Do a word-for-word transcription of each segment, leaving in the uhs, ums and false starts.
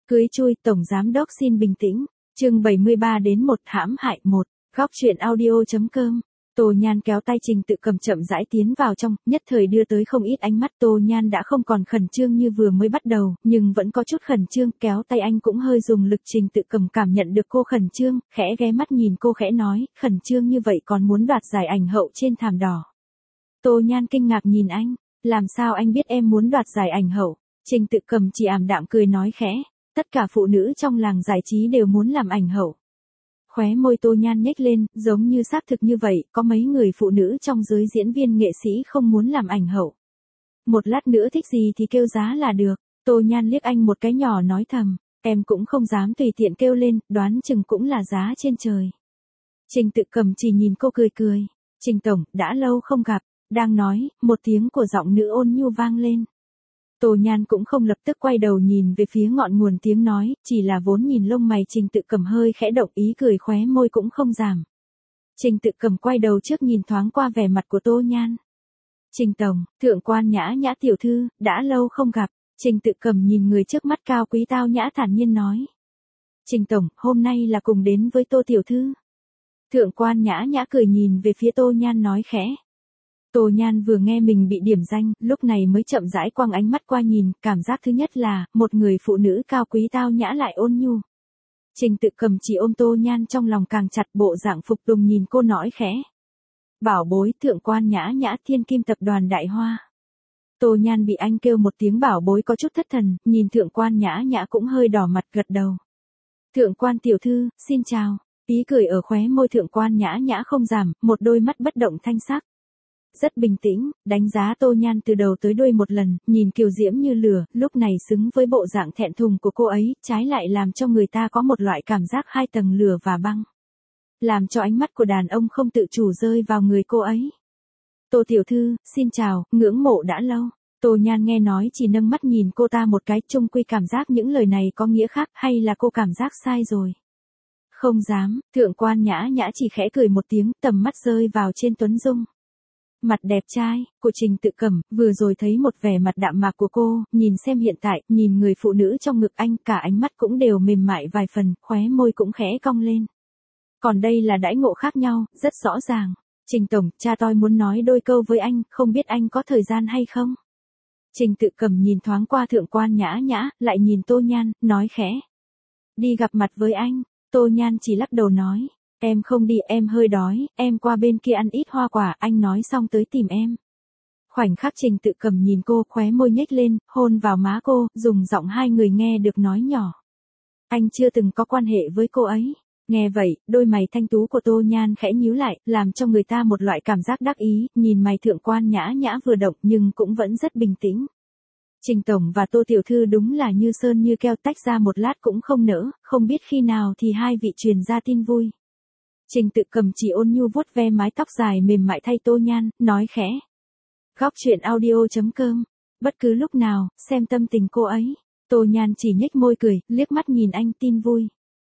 Cưới chui, Tổng Giám Đốc xin bình tĩnh. Chương bảy mươi ba đến một hãm hại một. Góc truyện audio.com. Tô Nhan kéo tay Trình Tự Cầm chậm rãi tiến vào trong, nhất thời đưa tới không ít ánh mắt. Tô Nhan đã không còn khẩn trương như vừa mới bắt đầu, nhưng vẫn có chút khẩn trương, kéo tay anh cũng hơi dùng lực. Trình Tự Cầm cảm nhận được cô khẩn trương, khẽ ghé mắt nhìn cô khẽ nói, khẩn trương như vậy còn muốn đoạt giải ảnh hậu trên thảm đỏ. Tô Nhan kinh ngạc nhìn anh, làm sao anh biết em muốn đoạt giải ảnh hậu? Trình Tự Cầm chỉ ảm đạm cười nói khẽ, tất cả phụ nữ trong làng giải trí đều muốn làm ảnh hậu. Khóe môi Tô Nhan nhếch lên, giống như xác thực như vậy, có mấy người phụ nữ trong giới diễn viên nghệ sĩ không muốn làm ảnh hậu. Một lát nữa thích gì thì kêu giá là được. Tô Nhan liếc anh một cái nhỏ nói thầm, em cũng không dám tùy tiện kêu lên, đoán chừng cũng là giá trên trời. Trình Tự Cầm chỉ nhìn cô cười cười. Trình Tổng, đã lâu không gặp. Đang nói, một tiếng của giọng nữ ôn nhu vang lên. Tô Nhan cũng không lập tức quay đầu nhìn về phía ngọn nguồn tiếng nói, chỉ là vốn nhìn lông mày Trình Tự Cầm hơi khẽ động, ý cười khóe môi cũng không giảm. Trình Tự Cầm quay đầu trước nhìn thoáng qua vẻ mặt của Tô Nhan. Trình Tổng, Thượng quan Nhã Nhã tiểu thư, đã lâu không gặp. Trình Tự Cầm nhìn người trước mắt cao quý tao nhã thản nhiên nói. Trình Tổng, hôm nay là cùng đến với Tô tiểu thư. Thượng quan Nhã Nhã cười nhìn về phía Tô Nhan nói khẽ. Tô Nhan vừa nghe mình bị điểm danh, lúc này mới chậm rãi quăng ánh mắt qua nhìn, cảm giác thứ nhất là, một người phụ nữ cao quý tao nhã lại ôn nhu. Trình Tự Cầm chỉ ôm Tô Nhan trong lòng càng chặt, bộ dạng phục tùng nhìn cô nói khẽ. Bảo bối, Thượng quan Nhã Nhã, Thiên Kim tập đoàn Đại Hoa. Tô Nhan bị anh kêu một tiếng bảo bối có chút thất thần, nhìn Thượng quan Nhã Nhã cũng hơi đỏ mặt gật đầu. Thượng quan tiểu thư, xin chào. Ý cười ở khóe môi Thượng quan Nhã Nhã không giảm, một đôi mắt bất động thanh sắc. Rất bình tĩnh, đánh giá Tô Nhan từ đầu tới đuôi một lần, nhìn kiều diễm như lửa, lúc này xứng với bộ dạng thẹn thùng của cô ấy, trái lại làm cho người ta có một loại cảm giác hai tầng lửa và băng. Làm cho ánh mắt của đàn ông không tự chủ rơi vào người cô ấy. Tô tiểu thư, xin chào, ngưỡng mộ đã lâu. Tô Nhan nghe nói chỉ nâng mắt nhìn cô ta một cái, chung quy cảm giác những lời này có nghĩa khác, hay là cô cảm giác sai rồi. Không dám, Thượng quan Nhã Nhã chỉ khẽ cười một tiếng, tầm mắt rơi vào trên Tuấn Dung. Mặt đẹp trai, của Trình Tự Cầm, vừa rồi thấy một vẻ mặt đạm mạc của cô, nhìn xem hiện tại, nhìn người phụ nữ trong ngực anh, cả ánh mắt cũng đều mềm mại vài phần, khóe môi cũng khẽ cong lên. Còn đây là đãi ngộ khác nhau, rất rõ ràng. Trình Tổng, cha tôi muốn nói đôi câu với anh, không biết anh có thời gian hay không? Trình Tự Cầm nhìn thoáng qua Thượng quan Nhã Nhã, lại nhìn Tô Nhan, nói khẽ. Đi gặp mặt với anh. Tô Nhan chỉ lắc đầu nói. Em không đi, em hơi đói, em qua bên kia ăn ít hoa quả, anh nói xong tới tìm em. Khoảnh khắc Trình Tự Cầm nhìn cô, khóe môi nhếch lên, hôn vào má cô, dùng giọng hai người nghe được nói nhỏ. Anh chưa từng có quan hệ với cô ấy. Nghe vậy, đôi mày thanh tú của Tô Nhan khẽ nhíu lại, làm cho người ta một loại cảm giác đắc ý, nhìn mày Thượng quan Nhã Nhã vừa động nhưng cũng vẫn rất bình tĩnh. Trình Tổng và Tô tiểu thư đúng là như sơn như keo, tách ra một lát cũng không nỡ, không biết khi nào thì hai vị truyền ra tin vui. Trình Tự Cầm chỉ ôn nhu vuốt ve mái tóc dài mềm mại thay Tô Nhan, nói khẽ. Góc truyện audio.com. Bất cứ lúc nào, xem tâm tình cô ấy. Tô Nhan chỉ nhếch môi cười, liếc mắt nhìn anh, tin vui.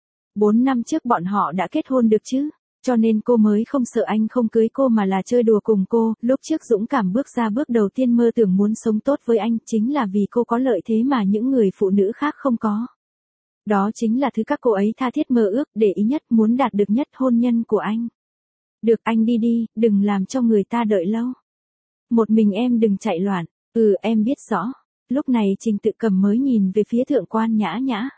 Bốn năm trước bọn họ đã kết hôn được chứ, cho nên cô mới không sợ anh không cưới cô mà là chơi đùa cùng cô. Lúc trước dũng cảm bước ra bước đầu tiên mơ tưởng muốn sống tốt với anh, chính là vì cô có lợi thế mà những người phụ nữ khác không có. Đó chính là thứ các cô ấy tha thiết mơ ước, để ý nhất, muốn đạt được nhất, hôn nhân của anh. Được, anh đi đi, đừng làm cho người ta đợi lâu. Một mình em đừng chạy loạn. Ừ, em biết rõ. Lúc này Trình Tự Cầm mới nhìn về phía Thượng quan Nhã Nhã.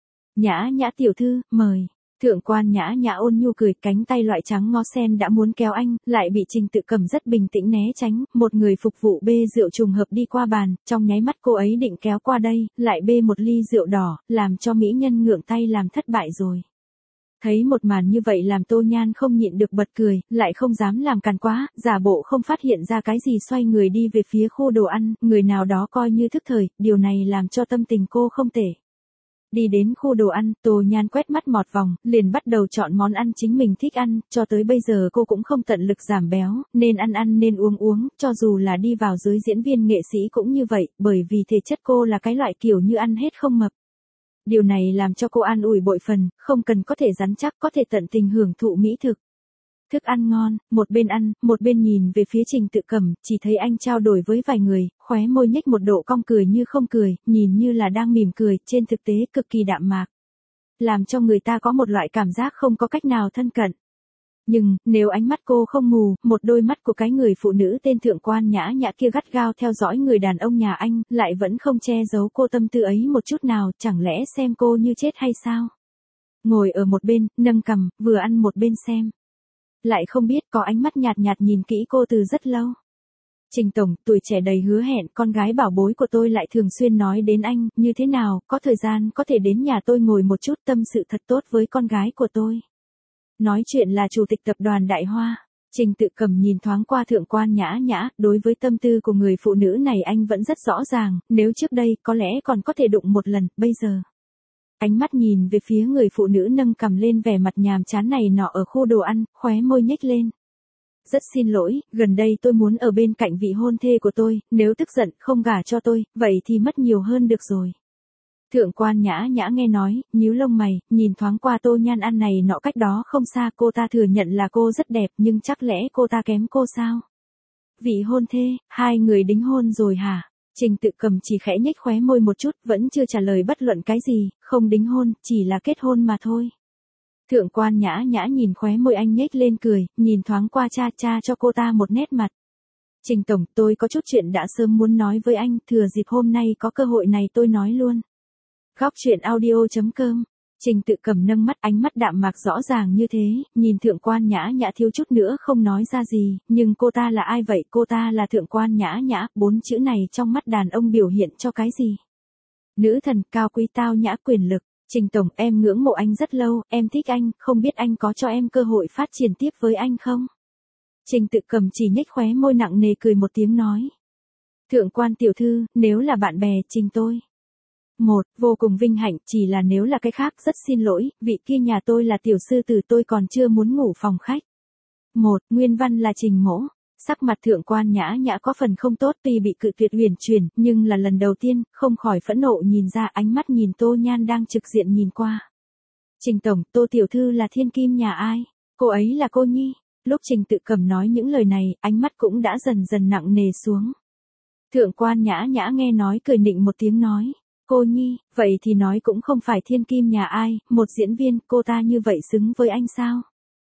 Nhã Nhã tiểu thư, mời. Thượng quan Nhã Nhã ôn nhu cười, cánh tay loại trắng ngó sen đã muốn kéo anh, lại bị Trình Tự Cầm rất bình tĩnh né tránh. Một người phục vụ bê rượu trùng hợp đi qua bàn, trong nháy mắt cô ấy định kéo qua đây, lại bê một ly rượu đỏ, làm cho mỹ nhân ngượng tay làm thất bại rồi. Thấy một màn như vậy làm Tô Nhan không nhịn được bật cười, lại không dám làm càn quá, giả bộ không phát hiện ra cái gì, xoay người đi về phía khu đồ ăn, người nào đó coi như thức thời, điều này làm cho tâm tình cô không tệ. Đi đến khu đồ ăn, Tô Nhan quét mắt một vòng, liền bắt đầu chọn món ăn chính mình thích ăn, cho tới bây giờ cô cũng không tận lực giảm béo, nên ăn ăn nên uống uống, cho dù là đi vào giới diễn viên nghệ sĩ cũng như vậy, bởi vì thể chất cô là cái loại kiểu như ăn hết không mập. Điều này làm cho cô an ủi bội phần, không cần có thể rắn chắc, có thể tận tình hưởng thụ mỹ thực. Thức ăn ngon, một bên ăn, một bên nhìn về phía Trình Tự Cẩm, chỉ thấy anh trao đổi với vài người, khóe môi nhếch một độ cong cười như không cười, nhìn như là đang mỉm cười, trên thực tế cực kỳ đạm mạc. Làm cho người ta có một loại cảm giác không có cách nào thân cận. Nhưng, nếu ánh mắt cô không mù, một đôi mắt của cái người phụ nữ tên thượng quan nhã nhã kia gắt gao theo dõi người đàn ông nhà anh, lại vẫn không che giấu cô tâm tư ấy một chút nào, chẳng lẽ xem cô như chết hay sao? Ngồi ở một bên, nâng cằm, vừa ăn một bên xem. Lại không biết có ánh mắt nhạt nhạt nhìn kỹ cô từ rất lâu. Trình tổng, tuổi trẻ đầy hứa hẹn, con gái bảo bối của tôi lại thường xuyên nói đến anh, như thế nào, có thời gian có thể đến nhà tôi ngồi một chút tâm sự thật tốt với con gái của tôi. Nói chuyện là chủ tịch tập đoàn Đại Hoa. Trình Tự Cẩm nhìn thoáng qua thượng quan nhã nhã, đối với tâm tư của người phụ nữ này anh vẫn rất rõ ràng, nếu trước đây có lẽ còn có thể đụng một lần, bây giờ. Ánh mắt nhìn về phía người phụ nữ nâng cằm lên vẻ mặt nhàm chán này nọ ở khu đồ ăn, khóe môi nhếch lên. Rất xin lỗi, gần đây tôi muốn ở bên cạnh vị hôn thê của tôi, nếu tức giận không gả cho tôi, vậy thì mất nhiều hơn được rồi. Thượng quan nhã nhã nghe nói, nhíu lông mày, nhìn thoáng qua Tô Nhan ăn này nọ cách đó không xa, cô ta thừa nhận là cô rất đẹp nhưng chắc lẽ cô ta kém cô sao? Vị hôn thê, hai người đính hôn rồi hả? Trình Tự Cẩm chỉ khẽ nhếch khóe môi một chút, vẫn chưa trả lời bất luận cái gì, không đính hôn, chỉ là kết hôn mà thôi. Thượng quan nhã nhã nhìn khóe môi anh nhếch lên cười, nhìn thoáng qua cha cha cho cô ta một nét mặt. Trình tổng, tôi có chút chuyện đã sớm muốn nói với anh, thừa dịp hôm nay có cơ hội này tôi nói luôn. Góc truyện audio chấm com. Trình Tự Cẩm nâng mắt, ánh mắt đạm mạc rõ ràng như thế, nhìn thượng quan nhã nhã thiếu chút nữa không nói ra gì, nhưng cô ta là ai vậy? Cô ta là thượng quan nhã nhã, bốn chữ này trong mắt đàn ông biểu hiện cho cái gì? Nữ thần, cao quý, tao nhã, quyền lực. Trình tổng, em ngưỡng mộ anh rất lâu, em thích anh, không biết anh có cho em cơ hội phát triển tiếp với anh không? Trình Tự Cẩm chỉ nhếch khóe môi nặng nề cười một tiếng nói. Thượng quan tiểu thư, nếu là bạn bè, Trình tôi. Một, vô cùng vinh hạnh, chỉ là nếu là cái khác, rất xin lỗi, vị kia nhà tôi là tiểu sư tử, tôi còn chưa muốn ngủ phòng khách. Một, nguyên văn là Trình mỗ. Sắc mặt thượng quan nhã nhã có phần không tốt, tuy bị cự tuyệt uyển chuyển, nhưng là lần đầu tiên, không khỏi phẫn nộ nhìn ra, ánh mắt nhìn Tô Nhan đang trực diện nhìn qua. Trình tổng, Tô tiểu thư là thiên kim nhà ai? Cô ấy là cô nhi. Lúc Trình Tự Cẩm nói những lời này, ánh mắt cũng đã dần dần nặng nề xuống. Thượng quan nhã nhã nghe nói cười nịnh một tiếng nói. Cô nhi, vậy thì nói cũng không phải thiên kim nhà ai, một diễn viên, cô ta như vậy xứng với anh sao?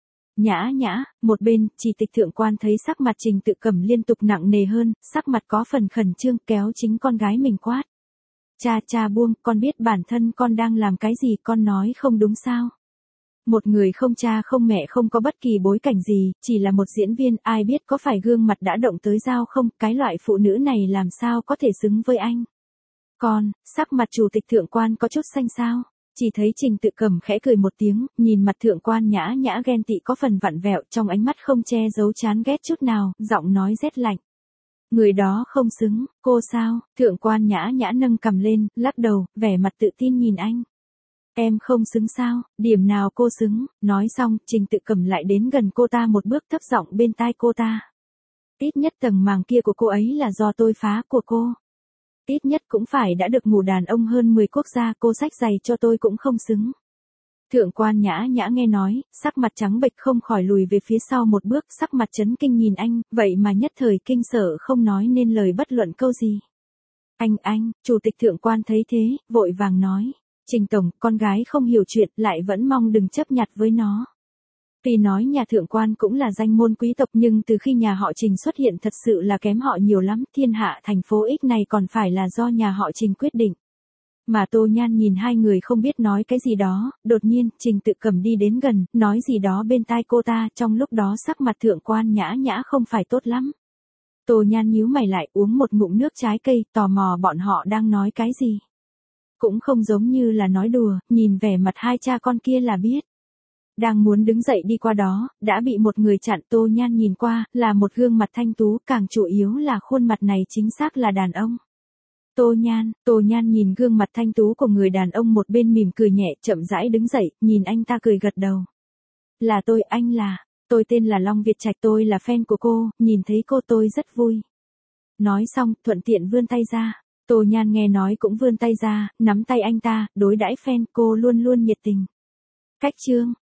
Nhã nhã, một bên, chỉ tịch thượng quan thấy sắc mặt Trình Tự Cẩm liên tục nặng nề hơn, sắc mặt có phần khẩn trương, kéo chính con gái mình quát. Cha cha buông, con biết bản thân con đang làm cái gì, con nói không đúng sao? Một người không cha không mẹ không có bất kỳ bối cảnh gì, chỉ là một diễn viên, ai biết có phải gương mặt đã động tới dao không, cái loại phụ nữ này làm sao có thể xứng với anh? Con, sắc mặt chủ tịch thượng quan có chút xanh xao. Chỉ thấy Trình Tự Cẩm khẽ cười một tiếng, nhìn mặt thượng quan nhã nhã ghen tị có phần vặn vẹo, trong ánh mắt không che giấu chán ghét chút nào, giọng nói rét lạnh. Người đó không xứng, cô sao? Thượng quan nhã nhã nâng cằm lên, lắc đầu, vẻ mặt tự tin nhìn anh. Em không xứng sao? Điểm nào cô xứng? Nói xong, Trình Tự Cẩm lại đến gần cô ta một bước, thấp giọng bên tai cô ta. Ít nhất tầng màng kia của cô ấy là do tôi phá của cô. Ít nhất cũng phải đã được ngủ đàn ông hơn mười quốc gia, cô xách giày cho tôi cũng không xứng. Thượng quan nhã nhã nghe nói, sắc mặt trắng bệch không khỏi lùi về phía sau một bước, sắc mặt chấn kinh nhìn anh, vậy mà nhất thời kinh sợ không nói nên lời bất luận câu gì. Anh anh, chủ tịch thượng quan thấy thế, vội vàng nói. Trình tổng, con gái không hiểu chuyện, lại vẫn mong đừng chấp nhặt với nó. Tuy nói nhà thượng quan cũng là danh môn quý tộc nhưng từ khi nhà họ Trình xuất hiện thật sự là kém họ nhiều lắm, thiên hạ thành phố X này còn phải là do nhà họ Trình quyết định. Mà Tô Nhan nhìn hai người không biết nói cái gì đó, đột nhiên, Trình Tự Cẩm đi đến gần, nói gì đó bên tai cô ta, trong lúc đó sắc mặt thượng quan nhã nhã không phải tốt lắm. Tô Nhan nhíu mày lại, uống một ngụm nước trái cây, tò mò bọn họ đang nói cái gì. Cũng không giống như là nói đùa, nhìn vẻ mặt hai cha con kia là biết. Đang muốn đứng dậy đi qua đó, đã bị một người chặn. Tô Nhan nhìn qua, là một gương mặt thanh tú, càng chủ yếu là khuôn mặt này chính xác là đàn ông. Tô Nhan, Tô Nhan nhìn gương mặt thanh tú của người đàn ông một bên mỉm cười nhẹ, chậm rãi đứng dậy, nhìn anh ta cười gật đầu. Là tôi, anh là, tôi tên là Long Việt Trạch, tôi là fan của cô, nhìn thấy cô tôi rất vui. Nói xong, thuận tiện vươn tay ra. Tô Nhan nghe nói cũng vươn tay ra, nắm tay anh ta, đối đãi fan, cô luôn luôn nhiệt tình. Cách chương.